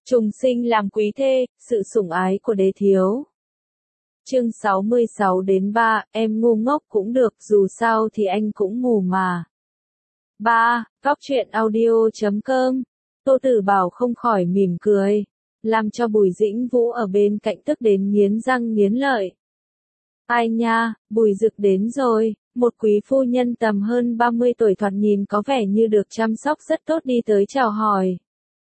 Trùng sinh làm quý thê, sự sủng ái của đế thiếu. Chương 66 đến 3, em ngu ngốc cũng được, dù sao thì anh cũng mù mà. 3. Góc truyện audio.com. Tô Tử Bảo không khỏi mỉm cười, làm cho Bùi Dĩnh Vũ ở bên cạnh tức đến nghiến răng nghiến lợi. Ai nha, Bùi Dực đến rồi, một quý phu nhân tầm hơn 30 tuổi thoạt nhìn có vẻ như được chăm sóc rất tốt đi tới chào hỏi.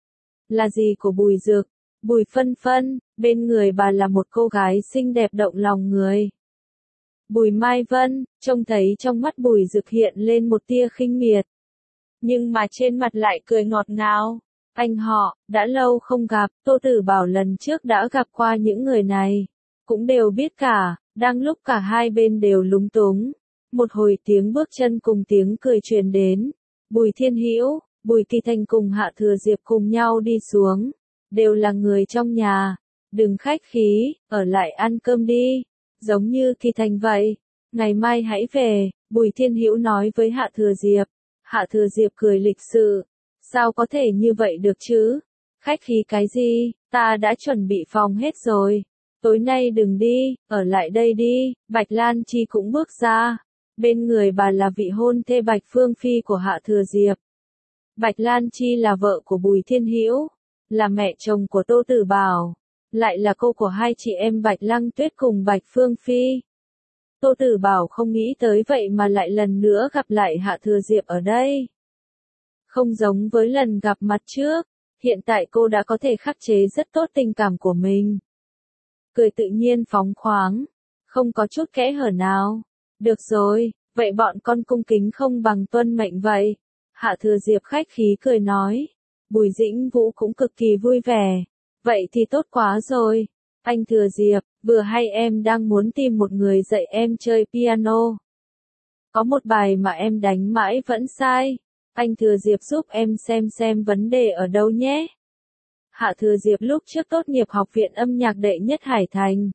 Là gì của Bùi Dực? Bùi Phân Phân, bên người bà là một cô gái xinh đẹp động lòng người. Bùi Mai Vân, trông thấy trong mắt Bùi Dực hiện lên một tia khinh miệt. Nhưng mà trên mặt lại cười ngọt ngào. Anh họ, đã lâu không gặp, Tô Tử Bảo lần trước đã gặp qua những người này. Cũng đều biết cả, đang lúc cả hai bên đều lúng túng. Một hồi tiếng bước chân cùng tiếng cười truyền đến. Bùi Thiên Hữu, Bùi Kỳ Thành cùng Hạ Thừa Diệp cùng nhau đi xuống. Đều là người trong nhà. Đừng khách khí, ở lại ăn cơm đi. Giống như Kỳ Thành vậy. Ngày mai hãy về, Bùi Thiên Hữu nói với Hạ Thừa Diệp. Hạ Thừa Diệp cười lịch sự. Sao có thể như vậy được chứ? Khách khí cái gì, ta đã chuẩn bị phòng hết rồi. Tối nay đừng đi, ở lại đây đi. Bạch Lan Chi cũng bước ra. Bên người bà là vị hôn thê Bạch Phương Phi của Hạ Thừa Diệp. Bạch Lan Chi là vợ của Bùi Thiên Hữu, là mẹ chồng của Tô Tử Bảo, lại là cô của hai chị em Bạch Lăng Tuyết cùng Bạch Phương Phi. Tô Tử Bảo không nghĩ tới vậy mà lại lần nữa gặp lại Hạ Thừa Diệp ở đây. Không giống với lần gặp mặt trước, hiện tại cô đã có thể khắc chế rất tốt tình cảm của mình. Cười tự nhiên phóng khoáng, không có chút kẽ hở nào. Được rồi, vậy bọn con cung kính không bằng tuân mệnh vậy. Hạ Thừa Diệp khách khí cười nói. Bùi Dĩnh Vũ cũng cực kỳ vui vẻ. Vậy thì tốt quá rồi. Anh Thừa Diệp, vừa hay em đang muốn tìm một người dạy em chơi piano. Có một bài mà em đánh mãi vẫn sai. Anh Thừa Diệp giúp em xem vấn đề ở đâu nhé. Hạ Thừa Diệp lúc trước tốt nghiệp học viện âm nhạc đệ nhất Hải Thành.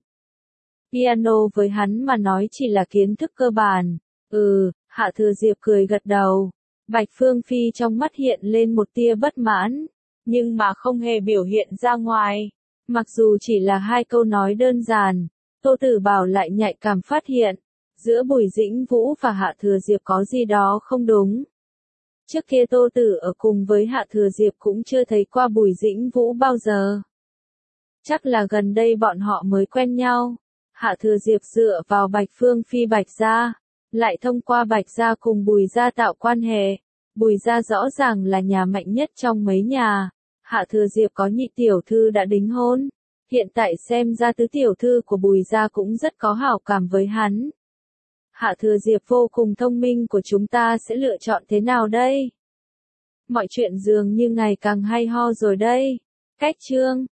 Piano với hắn mà nói chỉ là kiến thức cơ bản. Hạ Thừa Diệp cười gật đầu. Bạch Phương Phi trong mắt hiện lên một tia bất mãn, nhưng mà không hề biểu hiện ra ngoài. Mặc dù chỉ là hai câu nói đơn giản, Tô Tử Bảo lại nhạy cảm phát hiện, giữa Bùi Dĩnh Vũ và Hạ Thừa Diệp có gì đó không đúng. Trước kia Tô Tử ở cùng với Hạ Thừa Diệp cũng chưa thấy qua Bùi Dĩnh Vũ bao giờ. Chắc là gần đây bọn họ mới quen nhau. Hạ Thừa Diệp dựa vào Bạch Phương Phi Bạch gia, lại thông qua Bạch gia cùng Bùi gia tạo quan hệ. Bùi gia rõ ràng là nhà mạnh nhất trong mấy nhà. Hạ Thừa Diệp có nhị tiểu thư đã đính hôn. Hiện tại xem ra tứ tiểu thư của Bùi gia cũng rất có hảo cảm với hắn. Hạ Thừa Diệp vô cùng thông minh của chúng ta sẽ lựa chọn thế nào đây? Mọi chuyện dường như ngày càng hay ho rồi đây. Cách chương